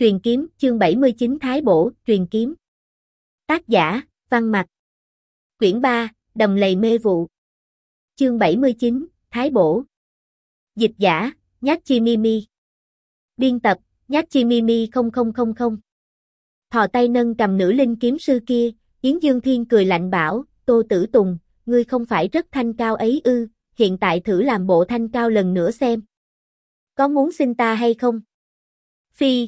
Truyền kiếm, chương 79 Thái Bổ, truyền kiếm. Tác giả, Văn Mặc. Quyển 3, Đầm Lầy Mê Vụ. Chương 79, Thái Bổ. Dịch giả, Nhát-chi-mi-mi. Biên tập, Nhát-chi-mi-mi 0000. Thò tay nâng cầm nữ linh kiếm sư kia, Yến Dương Thiên cười lạnh bảo, Tô Tử Tùng, ngươi không phải rất thanh cao ấy ư, hiện tại thử làm bộ thanh cao lần nữa xem. Có muốn xin ta hay không? Phi.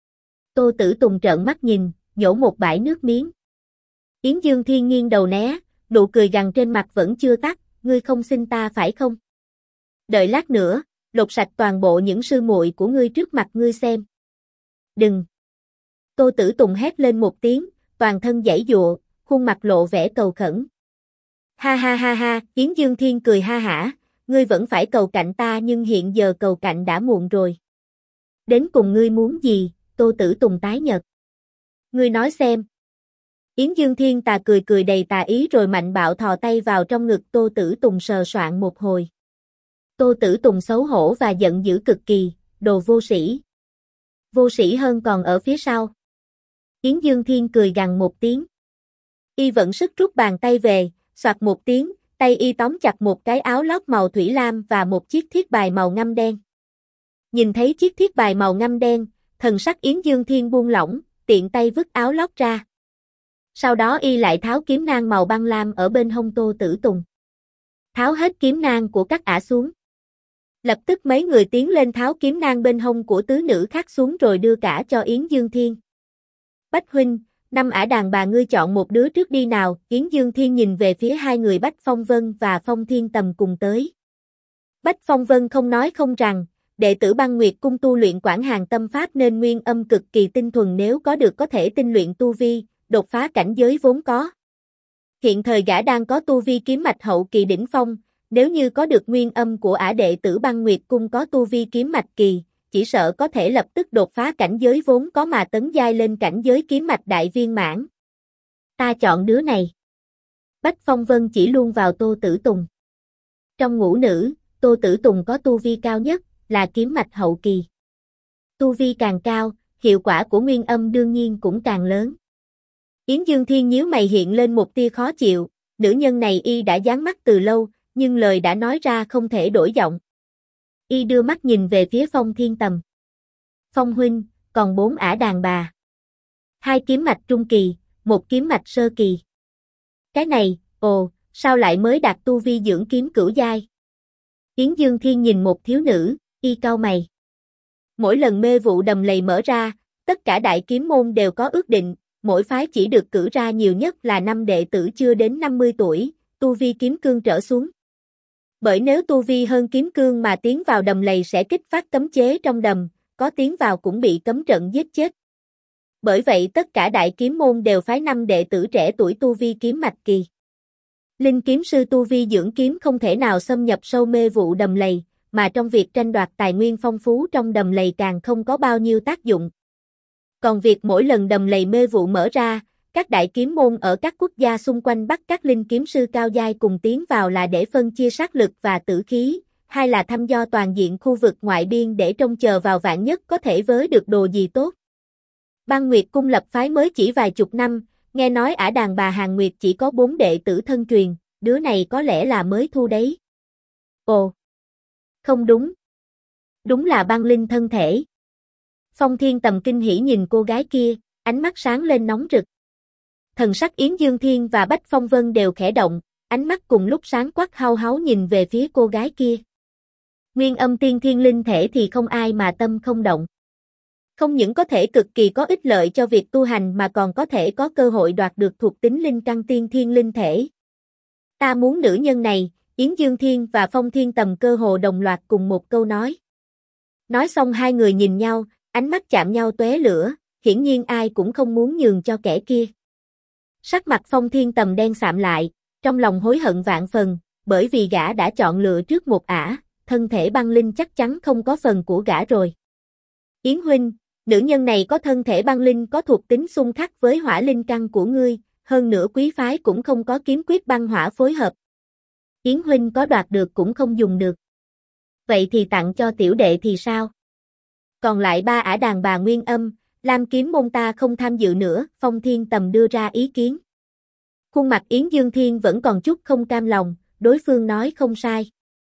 Tô Tử Tùng trợn mắt nhìn, nhổ một bãi nước miếng. Yến Dương Thiên nghiêng đầu né, nụ cười gằn trên mặt vẫn chưa tắt, ngươi không xin ta phải không? Đợi lát nữa, lột sạch toàn bộ những sư muội của ngươi trước mặt ngươi xem. Đừng! Tô Tử Tùng hét lên một tiếng, toàn thân giãy giụa, khuôn mặt lộ vẻ cầu khẩn. Ha ha ha ha, Yến Dương Thiên cười ha hả, ngươi vẫn phải cầu cạnh ta nhưng hiện giờ cầu cạnh đã muộn rồi. Đến cùng ngươi muốn gì? Tô Tử Tùng tái nhợt. Ngươi nói xem. Yến Dương Thiên tà cười cười đầy tà ý rồi mạnh bạo thò tay vào trong ngực Tô Tử Tùng sờ soạn một hồi. Tô Tử Tùng xấu hổ và giận dữ cực kỳ, đồ vô sĩ. Vô sĩ hơn còn ở phía sau. Yến Dương Thiên cười gằn một tiếng. Y vận sức rút bàn tay về, soạt một tiếng, tay y tóm chặt một cái áo lót màu thủy lam và một chiếc thiết bài màu ngăm đen. Nhìn thấy chiếc thiết bài màu ngăm đen, thần sắc Yến Dương Thiên buông lỏng, tiện tay vứt áo lót ra. Sau đó y lại tháo kiếm nang màu băng lam ở bên hông Tô Tử Tùng. Tháo hết kiếm nang của các ả xuống. Lập tức mấy người tiến lên tháo kiếm nang bên hông của tứ nữ khác xuống rồi đưa cả cho Yến Dương Thiên. Bách huynh, 5 ả đàn bà ngươi chọn một đứa trước đi nào, Yến Dương Thiên nhìn về phía hai người Bách Phong Vân và Phong Thiên Tầm cùng tới. Bách Phong Vân không nói không rằng, đệ tử Băng Nguyệt cung tu luyện Quảng Hàn tâm pháp nên nguyên âm cực kỳ tinh thuần, nếu có được có thể tinh luyện tu vi, đột phá cảnh giới vốn có. Hiện thời gã đang có tu vi kiếm mạch hậu kỳ đỉnh phong, nếu như có được nguyên âm của ả đệ tử Băng Nguyệt cung có tu vi kiếm mạch kỳ, chỉ sợ có thể lập tức đột phá cảnh giới vốn có mà tấn giai lên cảnh giới kiếm mạch đại viên mãn. Ta chọn đứa này. Bách Phong Vân chỉ luôn vào Tô Tử Tùng. Trong ngũ nữ, Tô Tử Tùng có tu vi cao nhất, là kiếm mạch hậu kỳ. Tu vi càng cao, hiệu quả của nguyên âm đương nhiên cũng càng lớn. Yến Dương Thiên nhíu mày hiện lên một tia khó chịu, nữ nhân này y đã dán mắt từ lâu, nhưng lời đã nói ra không thể đổi giọng. Y đưa mắt nhìn về phía Phong Thiên Tầm. Phong huynh, còn 4 ả đàn bà. 2 kiếm mạch trung kỳ, 1 kiếm mạch sơ kỳ. Cái này, sao lại mới đạt tu vi dưỡng kiếm cửu giai? Yến Dương Thiên nhìn một thiếu nữ, y cau mày. Mỗi lần mê vụ đầm lầy mở ra, tất cả đại kiếm môn đều có ước định, mỗi phái chỉ được cử ra nhiều nhất là 5 đệ tử chưa đến 50 tuổi, tu vi kiếm cương trở xuống. Bởi nếu tu vi hơn kiếm cương mà tiến vào đầm lầy sẽ kích phát cấm chế trong đầm, có tiến vào cũng bị cấm trận giết chết. Bởi vậy tất cả đại kiếm môn đều phái 5 đệ tử trẻ tuổi tu vi kiếm mạch kỳ. Linh kiếm sư tu vi dưỡng kiếm không thể nào xâm nhập sâu mê vụ đầm lầy, mà trong việc tranh đoạt tài nguyên phong phú trong đầm lầy càng không có bao nhiêu tác dụng. Còn việc mỗi lần đầm lầy mê vụ mở ra, các đại kiếm môn ở các quốc gia xung quanh bắt các linh kiếm sư cao giai cùng tiến vào là để phân chia sát lực và tử khí, hay là thăm dò toàn diện khu vực ngoại biên để trông chờ vào vạn nhất có thể vớ được đồ gì tốt. Băng Nguyệt cung lập phái mới chỉ vài chục năm, nghe nói ả đàn bà Hàn Nguyệt chỉ có 4 đệ tử thân truyền, đứa này có lẽ là mới thu đấy. Ồ! Không đúng. Đúng là băng linh thân thể. Phong Thiên Tầm kinh hỉ nhìn cô gái kia, ánh mắt sáng lên nóng rực. Thần sắc Yến Dương Thiên và Bách Phong Vân đều khẽ động, ánh mắt cùng lúc sáng quắc hau háu nhìn về phía cô gái kia. Nguyên âm tiên thiên linh thể thì không ai mà tâm không động. Không những có thể cực kỳ có ích lợi cho việc tu hành mà còn có thể có cơ hội đoạt được thuộc tính linh căn tiên thiên linh thể. Ta muốn nữ nhân này, Yến Dương Thiên và Phong Thiên Tầm cơ hồ đồng loạt cùng một câu nói. Nói xong hai người nhìn nhau, ánh mắt chạm nhau tóe lửa, hiển nhiên ai cũng không muốn nhường cho kẻ kia. Sắc mặt Phong Thiên Tầm đen sạm lại, trong lòng hối hận vạn phần, bởi vì gã đã chọn lựa trước một ả, thân thể băng linh chắc chắn không có phần của gã rồi. Yến huynh, nữ nhân này có thân thể băng linh có thuộc tính xung khắc với hỏa linh căn của ngươi, hơn nữa quý phái cũng không có kiếm quyết băng hỏa phối hợp. Yến huynh có đoạt được cũng không dùng được. Vậy thì tặng cho tiểu đệ thì sao? Còn lại 3 ả đàn bà nguyên âm, Lam kiếm môn ta không tham dự nữa, Phong Thiên Tầm đưa ra ý kiến. Khuôn mặt Yến Dương Thiên vẫn còn chút không cam lòng, đối phương nói không sai.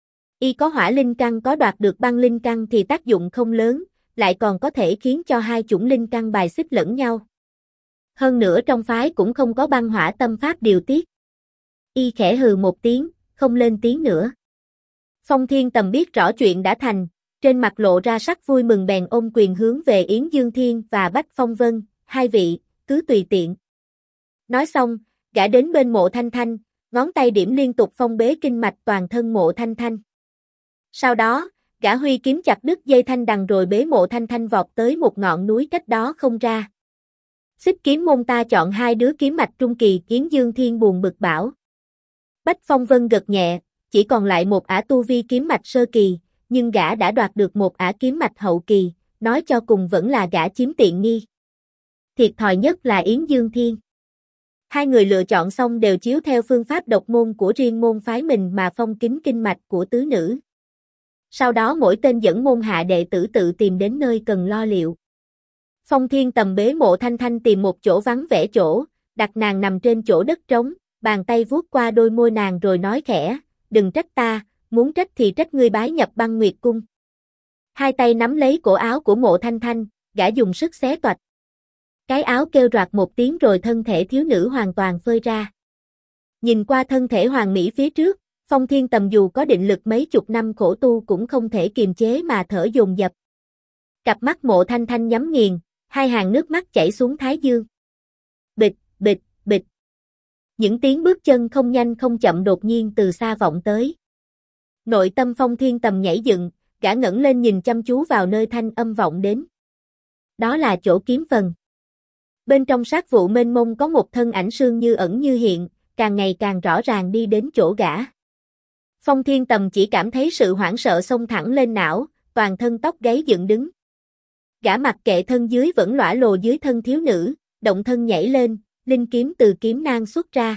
Y có hỏa linh căn có đoạt được băng linh căn thì tác dụng không lớn, lại còn có thể khiến cho hai chủng linh căn bài xích lẫn nhau. Hơn nữa trong phái cũng không có băng hỏa tâm pháp điều tiết. Y khẽ hừ một tiếng, không lên tiếng nữa. Phong Thiên Tầm biết rõ chuyện đã thành, trên mặt lộ ra sắc vui mừng bèn ôm quyền hướng về Yến Dương Thiên và Bách Phong Vân, hai vị, cứ tùy tiện. Nói xong, gã đến bên Mộ Thanh Thanh, ngón tay điểm liên tục phong bế kinh mạch toàn thân Mộ Thanh Thanh. Sau đó, gã huy kiếm chặt đứt dây thanh đằng rồi bế Mộ Thanh Thanh vọt tới một ngọn núi cách đó không ra. Xích kiếm môn ta chọn hai đứa kiếm mạch trung kỳ, Yến Dương Thiên buồn bực bảo. Bách Phong Vân gật nhẹ, chỉ còn lại một ả tu vi kiếm mạch sơ kỳ, nhưng gã đã đoạt được một ả kiếm mạch hậu kỳ, nói cho cùng vẫn là gã chiếm tiện nghi. Thiệt thòi nhất là Yến Dương Thiên. Hai người lựa chọn xong đều chiếu theo phương pháp độc môn của riêng môn phái mình mà phong kín kinh mạch của tứ nữ. Sau đó mỗi tên dẫn môn hạ đệ tử tự tìm đến nơi cần lo liệu. Phong Thiên Tầm bế Mộ Thanh Thanh tìm một chỗ vắng vẻ chỗ, đặt nàng nằm trên chỗ đất trống, bàn tay vuốt qua đôi môi nàng rồi nói khẽ, đừng trách ta, muốn trách thì trách ngươi bái nhập Băng Nguyệt Cung. Hai tay nắm lấy cổ áo của Mộ Thanh Thanh, gã dùng sức xé toạch. Cái áo kêu roạt một tiếng rồi thân thể thiếu nữ hoàn toàn phơi ra. Nhìn qua thân thể hoàn mỹ phía trước, Phong Thiên Tầm dù có định lực mấy chục năm khổ tu cũng không thể kiềm chế mà thở dồn dập. Cặp mắt Mộ Thanh Thanh nhắm nghiền, hai hàng nước mắt chảy xuống thái dương. Bịch, bịch, bịch. Những tiếng bước chân không nhanh không chậm đột nhiên từ xa vọng tới. Nội tâm Phong Thiên Tầm nhảy dựng, gã ngẩng lên nhìn chăm chú vào nơi thanh âm vọng đến. Đó là chỗ kiếm phần. Bên trong sát vụ mênh mông có một thân ảnh sương như ẩn như hiện, càng ngày càng rõ ràng đi đến chỗ gã. Phong Thiên Tầm chỉ cảm thấy sự hoảng sợ xông thẳng lên não, toàn thân tóc gáy dựng đứng. Gã mặc kệ thân dưới vẫn lõa lồ dưới thân thiếu nữ, động thân nhảy lên, linh kiếm từ kiếm nang xuất ra.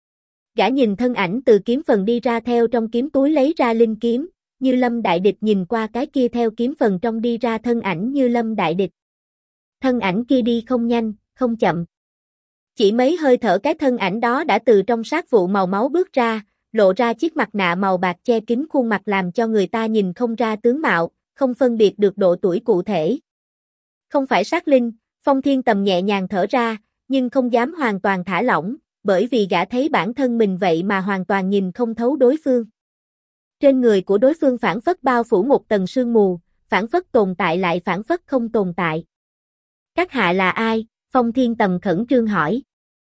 Gã nhìn thân ảnh từ kiếm phần đi ra theo trong kiếm túi lấy ra linh kiếm, Như Lâm Đại Địch nhìn qua cái kia theo kiếm phần trong đi ra thân ảnh Như Lâm Đại Địch. Thân ảnh kia đi không nhanh, không chậm. Chỉ mấy hơi thở cái thân ảnh đó đã từ trong sát vụ màu máu bước ra, lộ ra chiếc mặt nạ màu bạc che kín khuôn mặt làm cho người ta nhìn không ra tướng mạo, không phân biệt được độ tuổi cụ thể. Không phải sát linh, Phong Thiên Tầm nhẹ nhàng thở ra, nhưng không dám hoàn toàn thả lỏng, bởi vì gã thấy bản thân mình vậy mà hoàn toàn nhìn không thấu đối phương. Trên người của đối phương phảng phất bao phủ một tầng sương mù, phảng phất tồn tại lại phảng phất không tồn tại. Các hạ là ai? Phong Thiên Tầm khẩn trương hỏi.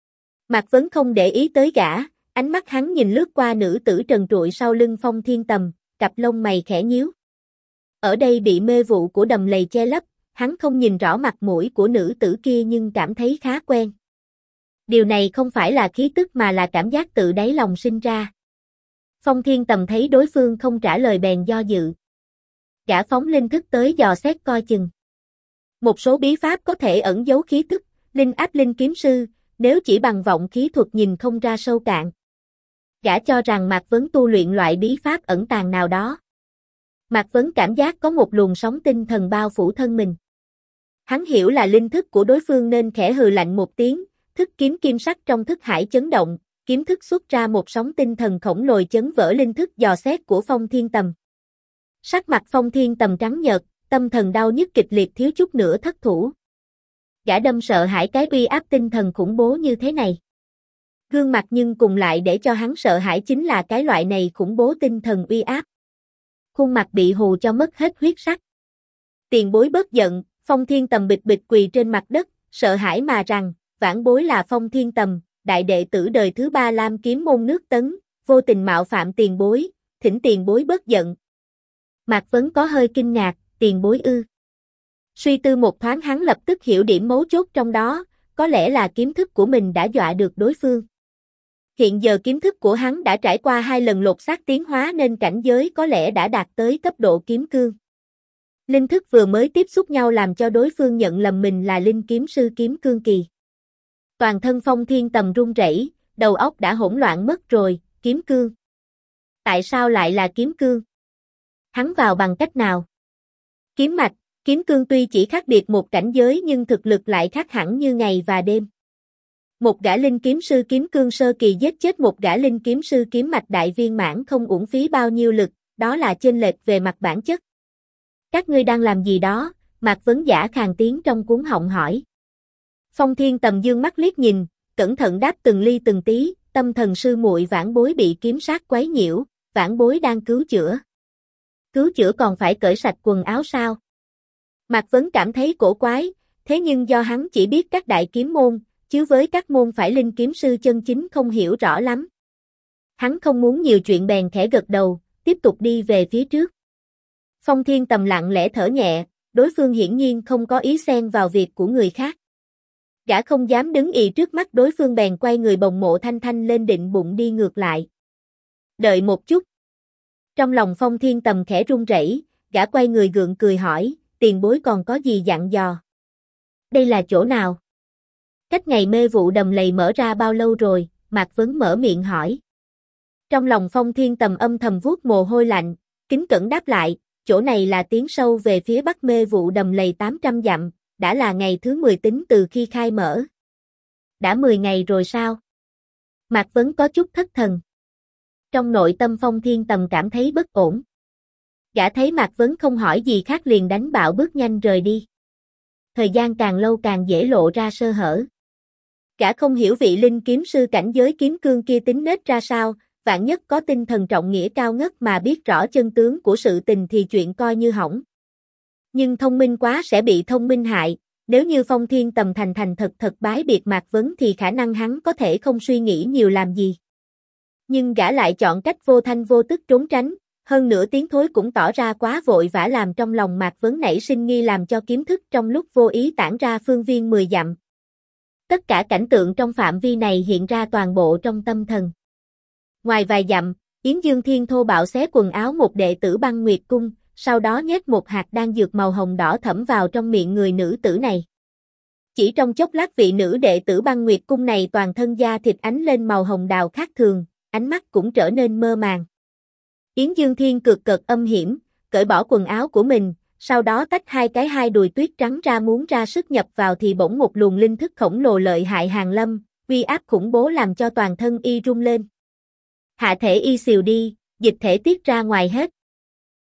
Mạc Vấn không để ý tới gã, ánh mắt hắn nhìn lướt qua nữ tử trần trụi sau lưng Phong Thiên Tầm, cặp lông mày khẽ nhíu. Ở đây bị mê vụ của đầm lầy che lấp, hắn không nhìn rõ mặt mũi của nữ tử kia nhưng cảm thấy khá quen. Điều này không phải là khí tức mà là cảm giác tự đáy lòng sinh ra. Phong Thiên Tầm thấy đối phương không trả lời bèn do dự. Gã phóng linh thức tới dò xét coi chừng. Một số bí pháp có thể ẩn giấu khí tức, linh áp linh kiếm sư, nếu chỉ bằng vọng khí thuật nhìn không ra sâu cạn. Gã cho rằng Mạc Vấn tu luyện loại bí pháp ẩn tàng nào đó. Mạc Vấn cảm giác có một luồng sóng tinh thần bao phủ thân mình. Hắn hiểu là linh thức của đối phương nên khẽ hừ lạnh một tiếng, thức kiếm kim sắc trong thức hải chấn động, kiếm thức xuất ra một sóng tinh thần khổng lồ chấn vỡ linh thức dò xét của Phong Thiên Tầm. Sắc mặt Phong Thiên Tầm trắng nhợt, tâm thần đau nhức kịch liệt thiếu chút nữa thất thủ. Gã đâm sợ hãi cái uy áp tinh thần khủng bố như thế này. Gương mặt nhưng cùng lại để cho hắn sợ hãi chính là cái loại này khủng bố tinh thần uy áp. Khuôn mặt bị hù cho mất hết huyết sắc. Tiền bối bất giận, Phong Thiên Tầm bịch bịch quỳ trên mặt đất, sợ hãi mà rằng, vãn bối là Phong Thiên Tầm, đại đệ tử đời thứ 3 Lam kiếm môn nước Tấn, vô tình mạo phạm tiền bối, thỉnh tiền bối bất giận. Mạc Vấn có hơi kinh ngạc, tiền bối ư. Suy tư một thoáng hắn lập tức hiểu điểm mấu chốt trong đó, có lẽ là kiếm thức của mình đã dọa được đối phương. Hiện giờ kiếm thức của hắn đã trải qua 2 lần lột xác tiến hóa nên cảnh giới có lẽ đã đạt tới cấp độ kiếm cương. Linh thức vừa mới tiếp xúc nhau làm cho đối phương nhận lầm mình là linh kiếm sư kiếm cương kỳ. Toàn thân Phong Thiên Tầm run rẩy, đầu óc đã hỗn loạn mất rồi, kiếm cương. Tại sao lại là kiếm cương? Hắn vào bằng cách nào? Kiếm mạch, Kiếm cương tuy chỉ khác biệt một cảnh giới nhưng thực lực lại khác hẳn như ngày và đêm. Một gã linh kiếm sư kiếm cương sơ kỳ giết chết một gã linh kiếm sư kiếm mạch đại viên mãn không uổng phí bao nhiêu lực, đó là chênh lệch về mặt bản chất. Các ngươi đang làm gì đó? Mạc Vấn Giả khàn tiếng trong cuống họng hỏi. Phong Thiên Tầm dương mắt liếc nhìn, cẩn thận đáp từng ly từng tí, tâm thần sư muội Vãn Bối bị kiếm sát quấy nhiễu, Vãn Bối đang cứu chữa. Cứu chữa còn phải cởi sạch quần áo sao? Mạc Vấn cảm thấy cổ quái, thế nhưng do hắn chỉ biết các đại kiếm môn, chứ với các môn phải linh kiếm sư chân chính không hiểu rõ lắm. Hắn không muốn nhiều chuyện bèn khẽ gật đầu, tiếp tục đi về phía trước. Phong Thiên Tầm lặng lẽ thở nhẹ, đối phương hiển nhiên không có ý xen vào việc của người khác. Gã không dám đứng ì trước mắt đối phương bèn quay người bồng Mộ Thanh Thanh lên định bụng đi ngược lại. Đợi một chút. Trong lòng Phong Thiên Tầm khẽ run rẩy, gã quay người gượng cười hỏi, tiền bối còn có gì dặn dò? Đây là chỗ nào? Cách ngày mê vụ đầm lầy mở ra bao lâu rồi? Mạc Vấn mở miệng hỏi. Trong lòng Phong Thiên Tầm âm thầm vuốt mồ hôi lạnh, kính cẩn đáp lại, chỗ này là tiến sâu về phía bắc mê vụ đầm lầy 800 dặm, đã là ngày thứ 10 tính từ khi khai mở. Đã 10 ngày rồi sao? Mạc Vấn có chút thất thần. Trong nội tâm Phong Thiên Tầm cảm thấy bất ổn. Gã thấy Mạc Vấn không hỏi gì khác liền đánh bạo bước nhanh rời đi. Thời gian càng lâu càng dễ lộ ra sơ hở. Gã không hiểu vị linh kiếm sư cảnh giới kiếm cương kia tính nết ra sao, vạn nhất có tinh thần trọng nghĩa cao ngất mà biết rõ chân tướng của sự tình thì chuyện coi như hỏng. Nhưng thông minh quá sẽ bị thông minh hại, nếu như Phong Thiên Tầm thành thành thật thật bái biệt Mạc Vấn thì khả năng hắn có thể không suy nghĩ nhiều làm gì. Nhưng gã lại chọn cách vô thanh vô tức trốn tránh, hơn nữa tiếng thối cũng tỏ ra quá vội vã làm trong lòng Mạc Vấn nảy sinh nghi làm cho kiếm thức trong lúc vô ý tản ra phương viên 10 dặm. Tất cả cảnh tượng trong phạm vi này hiện ra toàn bộ trong tâm thần. Ngoài vài dặm, Yến Dương Thiên thô bạo xé quần áo một đệ tử Băng Nguyệt Cung, sau đó nhét một hạt đan dược màu hồng đỏ thẫm vào trong miệng người nữ tử này. Chỉ trong chốc lát vị nữ đệ tử Băng Nguyệt Cung này toàn thân da thịt ánh lên màu hồng đào khác thường, ánh mắt cũng trở nên mơ màng. Yến Dương Thiên cực cợt âm hiểm, cởi bỏ quần áo của mình, sau đó tách hai đùi tuyết trắng ra muốn ra sức nhập vào thì bỗng một luồng linh thức khổng lồ lợi hại hàng lâm, uy áp khủng bố làm cho toàn thân y rung lên. Hạ thể y xìu đi, dịch thể tiết ra ngoài hết,